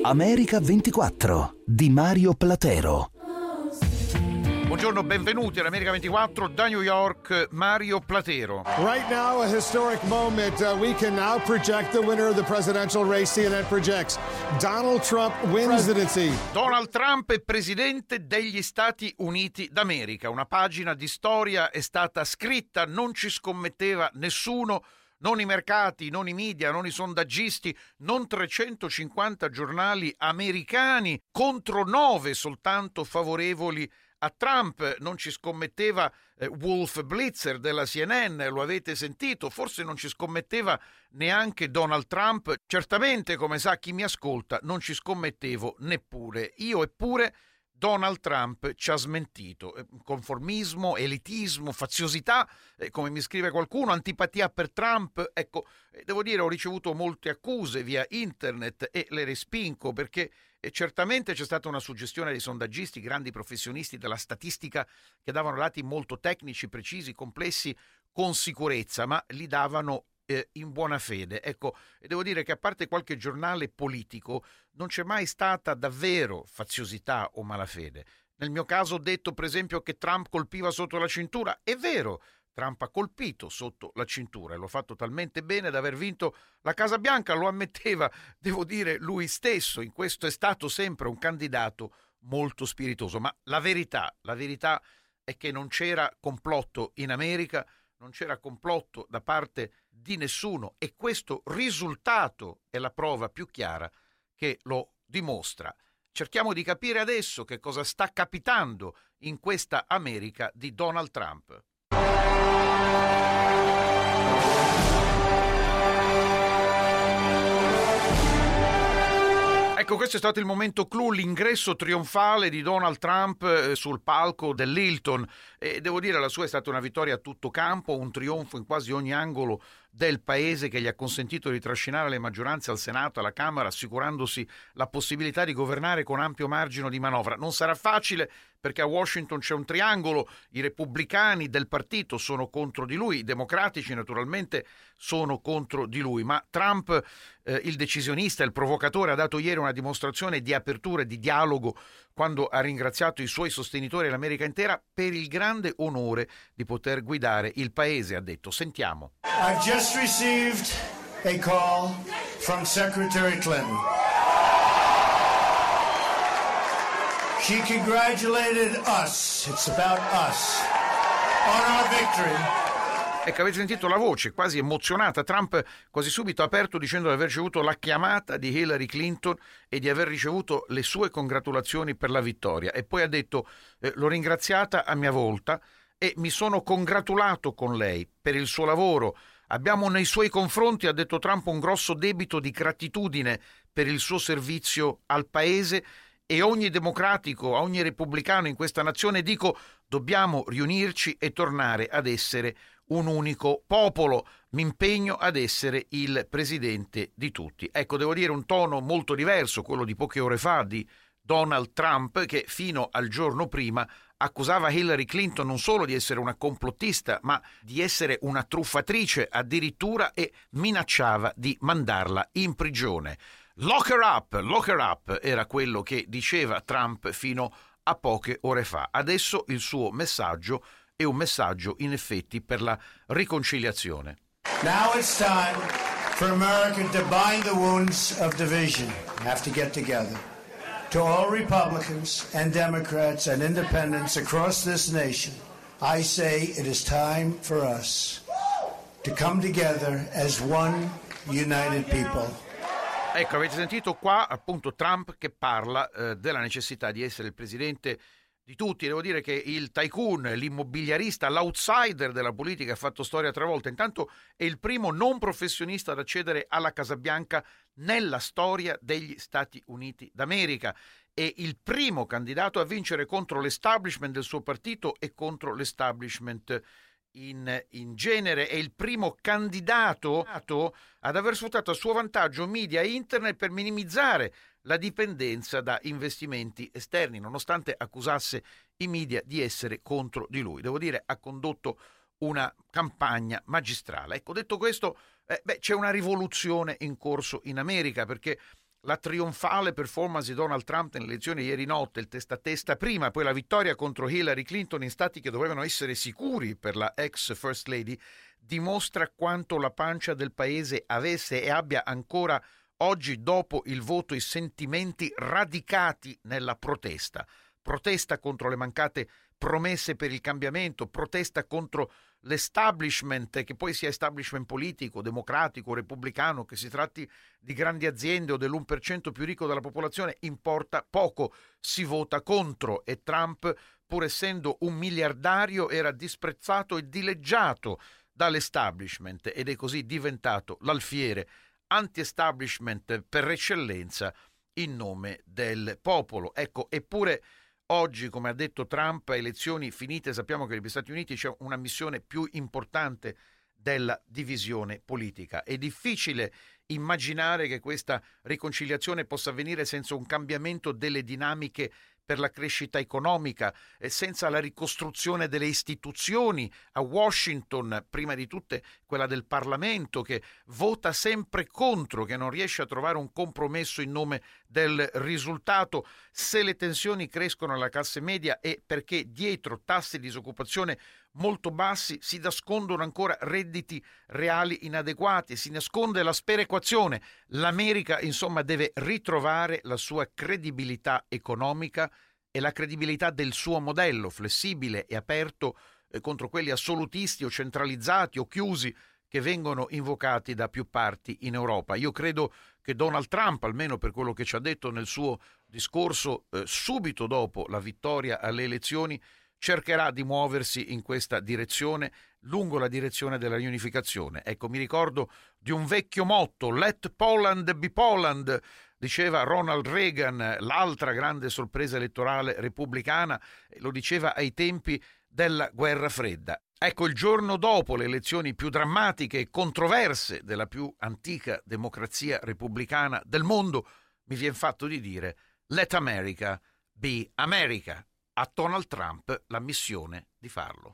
America 24 di Mario Platero. Buongiorno, benvenuti all'America 24 da New York, Mario Platero. Right now, a historic moment. We can now project the winner of the presidential race. CNN projects Donald Trump wins presidency. Donald Trump è presidente degli Stati Uniti d'America. Una pagina di storia è stata scritta, non ci scommetteva nessuno, non i mercati, non i media, non i sondaggisti, non 350 giornali americani contro 9 soltanto favorevoli a Trump. Non ci scommetteva Wolf Blitzer della CNN, lo avete sentito, forse non ci scommetteva neanche Donald Trump, certamente, come sa chi mi ascolta, non ci scommettevo neppure io, eppure Donald Trump ci ha smentito. Conformismo, elitismo, faziosità, come mi scrive qualcuno, antipatia per Trump. Ecco, devo dire, ho ricevuto molte accuse via internet e le respingo perché certamente c'è stata una suggestione dei sondaggisti, grandi professionisti della statistica, che davano dati molto tecnici, precisi, complessi, con sicurezza, ma li davano in buona fede. Ecco, e devo dire che a parte qualche giornale politico non c'è mai stata davvero faziosità o malafede. Nel mio caso ho detto per esempio che Trump colpiva sotto la cintura. È vero, Trump ha colpito sotto la cintura e l'ho fatto talmente bene da aver vinto la Casa Bianca, lo ammetteva, devo dire, lui stesso. In questo è stato sempre un candidato molto spiritoso, ma la verità è che non c'era complotto in America, non c'era complotto da parte di nessuno, e questo risultato è la prova più chiara che lo dimostra. Cerchiamo di capire adesso che cosa sta capitando in questa America di Donald Trump. Ecco, questo è stato il momento clou, l'ingresso trionfale di Donald Trump sul palco dell'Hilton, e devo dire la sua è stata una vittoria a tutto campo, un trionfo in quasi ogni angolo del paese che gli ha consentito di trascinare le maggioranze al Senato, alla Camera, assicurandosi la possibilità di governare con ampio margine di manovra. Non sarà facile perché a Washington c'è un triangolo, i repubblicani del partito sono contro di lui, i democratici naturalmente sono contro di lui, ma Trump, il decisionista, il provocatore, ha dato ieri una dimostrazione di apertura e di dialogo quando ha ringraziato i suoi sostenitori e l'America intera per il grande onore di poter guidare il paese, ha detto. Sentiamo. I've just received a call from Secretary Clinton. She congratulated us, it's about us, on our victory. Ecco, avete sentito la voce quasi emozionata. Trump quasi subito ha aperto dicendo di aver ricevuto la chiamata di Hillary Clinton e di aver ricevuto le sue congratulazioni per la vittoria, e poi ha detto l'ho ringraziata a mia volta e mi sono congratulato con lei per il suo lavoro. Abbiamo nei suoi confronti, ha detto Trump, un grosso debito di gratitudine per il suo servizio al paese, e ogni democratico, ogni repubblicano in questa nazione, dico, dobbiamo riunirci e tornare ad essere un unico popolo. Mi impegno ad essere il presidente di tutti. Ecco, devo dire un tono molto diverso, quello di poche ore fa di Donald Trump, che fino al giorno prima accusava Hillary Clinton non solo di essere una complottista, ma di essere una truffatrice addirittura, e minacciava di mandarla in prigione. Lock her up, era quello che diceva Trump fino a poche ore fa. Adesso il suo messaggio è un messaggio in effetti per la riconciliazione. Now it's time for America to bind the wounds of division. We have to get together. To all Republicans and Democrats and independents across this nation, I say it is time for us to come together as one united people. Ecco, avete sentito qua appunto Trump che parla della necessità di essere il presidente di tutti. Devo dire che il tycoon, l'immobiliarista, l'outsider della politica ha fatto storia 3 volte. Intanto è il primo non professionista ad accedere alla Casa Bianca nella storia degli Stati Uniti d'America. È il primo candidato a vincere contro l'establishment del suo partito e contro l'establishment in genere. È il primo candidato ad aver sfruttato a suo vantaggio media e internet per minimizzare la dipendenza da investimenti esterni, nonostante accusasse i media di essere contro di lui. Devo dire, ha condotto una campagna magistrale. Ecco, detto questo, c'è una rivoluzione in corso in America, perché la trionfale performance di Donald Trump nelle elezioni ieri notte, il testa a testa prima, poi la vittoria contro Hillary Clinton in stati che dovevano essere sicuri per la ex First Lady, dimostra quanto la pancia del paese avesse e abbia ancora oggi, dopo il voto, i sentimenti radicati nella protesta. Protesta contro le mancate promesse per il cambiamento, protesta contro l'establishment, che poi sia establishment politico, democratico, repubblicano, che si tratti di grandi aziende o dell'1% più ricco della popolazione, importa poco, si vota contro, e Trump, pur essendo un miliardario, era disprezzato e dileggiato dall'establishment ed è così diventato l'alfiere anti-establishment per eccellenza in nome del popolo. Ecco, eppure oggi, come ha detto Trump, a elezioni finite, sappiamo che negli Stati Uniti c'è una missione più importante della divisione politica. È difficile immaginare che questa riconciliazione possa avvenire senza un cambiamento delle dinamiche per la crescita economica, senza la ricostruzione delle istituzioni a Washington, prima di tutte quella del Parlamento, che vota sempre contro, che non riesce a trovare un compromesso in nome del risultato. Se le tensioni crescono alla classe media è perché dietro tassi di disoccupazione molto bassi si nascondono ancora redditi reali inadeguati, si nasconde la sperequazione. L'America, insomma, deve ritrovare la sua credibilità economica e la credibilità del suo modello flessibile e aperto contro quelli assolutisti o centralizzati o chiusi che vengono invocati da più parti in Europa. Io credo che Donald Trump, almeno per quello che ci ha detto nel suo discorso subito dopo la vittoria alle elezioni, cercherà di muoversi in questa direzione, lungo la direzione della riunificazione. Ecco, mi ricordo di un vecchio motto: Let Poland be Poland, diceva Ronald Reagan, l'altra grande sorpresa elettorale repubblicana, lo diceva ai tempi della guerra fredda. Ecco, il giorno dopo le elezioni più drammatiche e controverse della più antica democrazia repubblicana del mondo, mi viene fatto di dire Let America be America. A Donald Trump la missione di farlo.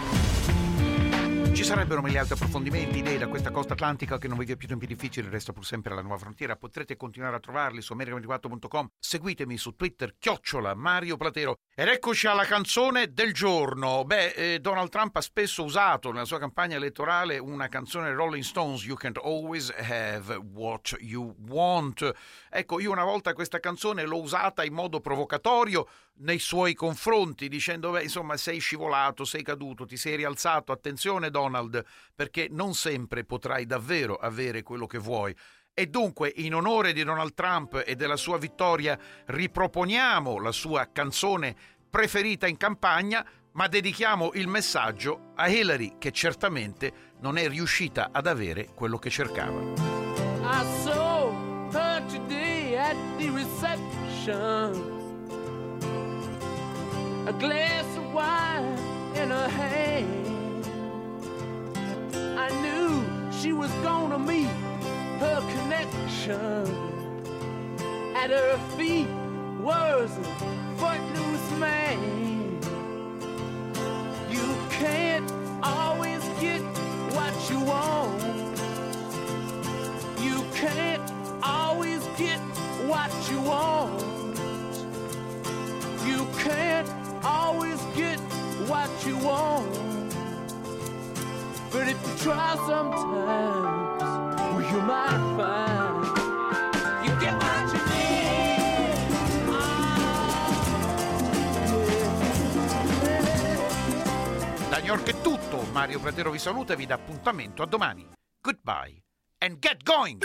Ci sarebbero mille altri approfondimenti, idee da questa costa atlantica che non vi è più tempi difficili, resta pur sempre la nuova frontiera. Potrete continuare a trovarli su america24.com. Seguitemi su Twitter, @Mario Platero. Ed eccoci alla canzone del giorno. Donald Trump ha spesso usato nella sua campagna elettorale una canzone Rolling Stones, You Can't Always Have What You Want. Ecco, io una volta questa canzone l'ho usata in modo provocatorio nei suoi confronti, dicendo insomma, sei scivolato, sei caduto, ti sei rialzato, attenzione Donald, perché non sempre potrai davvero avere quello che vuoi. E dunque, in onore di Donald Trump e della sua vittoria, riproponiamo la sua canzone preferita in campagna, ma dedichiamo il messaggio a Hillary, che certamente non è riuscita ad avere quello che cercava. I saw her today at the reception, a glass of wine in her hand. I knew she was gonna meet her connection. At her feet was a footloose man. You can't always get what you want. You can't always get what you want. You can't always get what you want. But if you try sometimes, well, you might find you get what you need. Da New York è tutto. Mario Platero vi saluta e vi dà appuntamento a domani. Goodbye and get going!